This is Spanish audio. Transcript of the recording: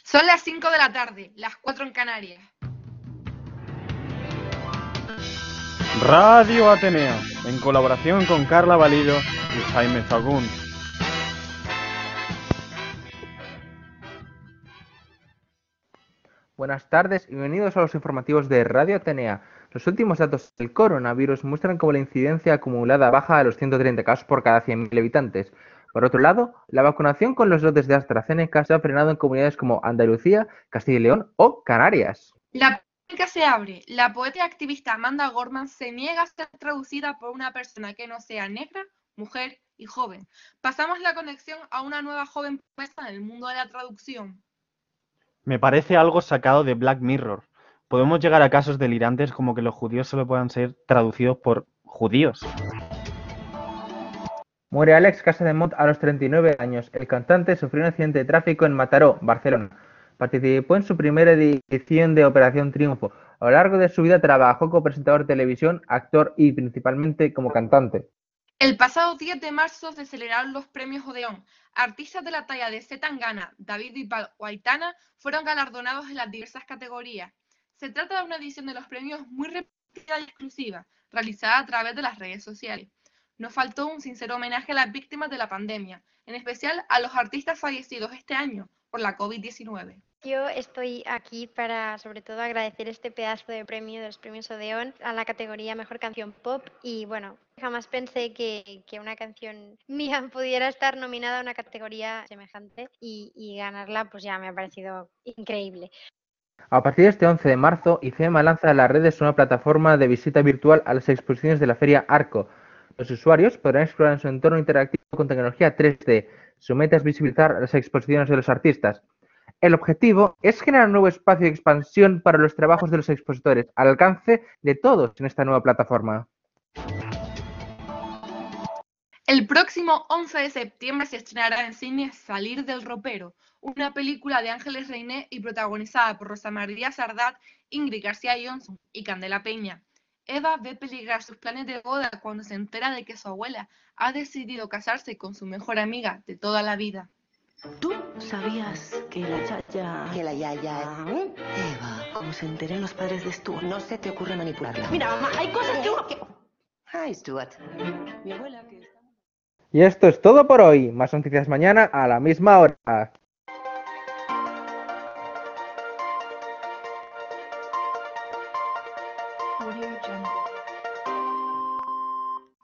Son las 5 de la tarde, las 4 en Canarias. Radio Atenea, en colaboración con Carla Valido y Jaime Sagún. Buenas tardes y bienvenidos a los informativos de Radio Atenea. Los últimos datos del coronavirus muestran como la incidencia acumulada baja a los 130 casos por cada 100.000 habitantes. Por otro lado, la vacunación con los lotes de AstraZeneca se ha frenado en comunidades como Andalucía, Castilla y León o Canarias. La polémica se abre. La poeta y activista Amanda Gorman se niega a ser traducida por una persona que no sea negra, mujer y joven. Pasamos la conexión a una nueva joven promesa en el mundo de la traducción. Me parece algo sacado de Black Mirror. Podemos llegar a casos delirantes como que los judíos solo puedan ser traducidos por judíos. Muere Alex Casademont a los 39 años. El cantante sufrió un accidente de tráfico en Mataró, Barcelona. Participó en su primera edición de Operación Triunfo. A lo largo de su vida trabajó como presentador de televisión, actor y principalmente como cantante. El pasado 10 de marzo se celebraron los premios Odeón. Artistas de la talla de C. Tangana, David Bisbal o Aitana fueron galardonados en las diversas categorías. Se trata de una edición de los premios muy repetida y exclusiva, realizada a través de las redes sociales. Nos faltó un sincero homenaje a las víctimas de la pandemia, en especial a los artistas fallecidos este año por la COVID-19. Yo estoy aquí para, sobre todo, agradecer este pedazo de premio de los premios Odeón a la categoría Mejor Canción Pop y, bueno, jamás pensé que una canción mía pudiera estar nominada a una categoría semejante y ganarla, pues ya me ha parecido increíble. A partir de este 11 de marzo, IFEMA lanza en las redes una plataforma de visita virtual a las exposiciones de la Feria Arco. Los usuarios podrán explorar en su entorno interactivo con tecnología 3D. Su meta es visibilizar las exposiciones de los artistas. El objetivo es generar un nuevo espacio de expansión para los trabajos de los expositores, al alcance de todos en esta nueva plataforma. El próximo 11 de septiembre se estrenará en cine Salir del ropero, una película de Ángeles Reiné y protagonizada por Rosa María Sardat, Ingrid García Johnson y Candela Peña. Eva ve peligrar sus planes de boda cuando se entera de que su abuela ha decidido casarse con su mejor amiga de toda la vida. ¿Tú sabías que la yaya... Que la yaya... Eva, como se enteren los padres de Stuart, No se te ocurre manipularla. Mira, mamá, hay cosas que uno... Hi, Stuart. Mi abuela que... Y esto es todo por hoy. Más noticias mañana a la misma hora.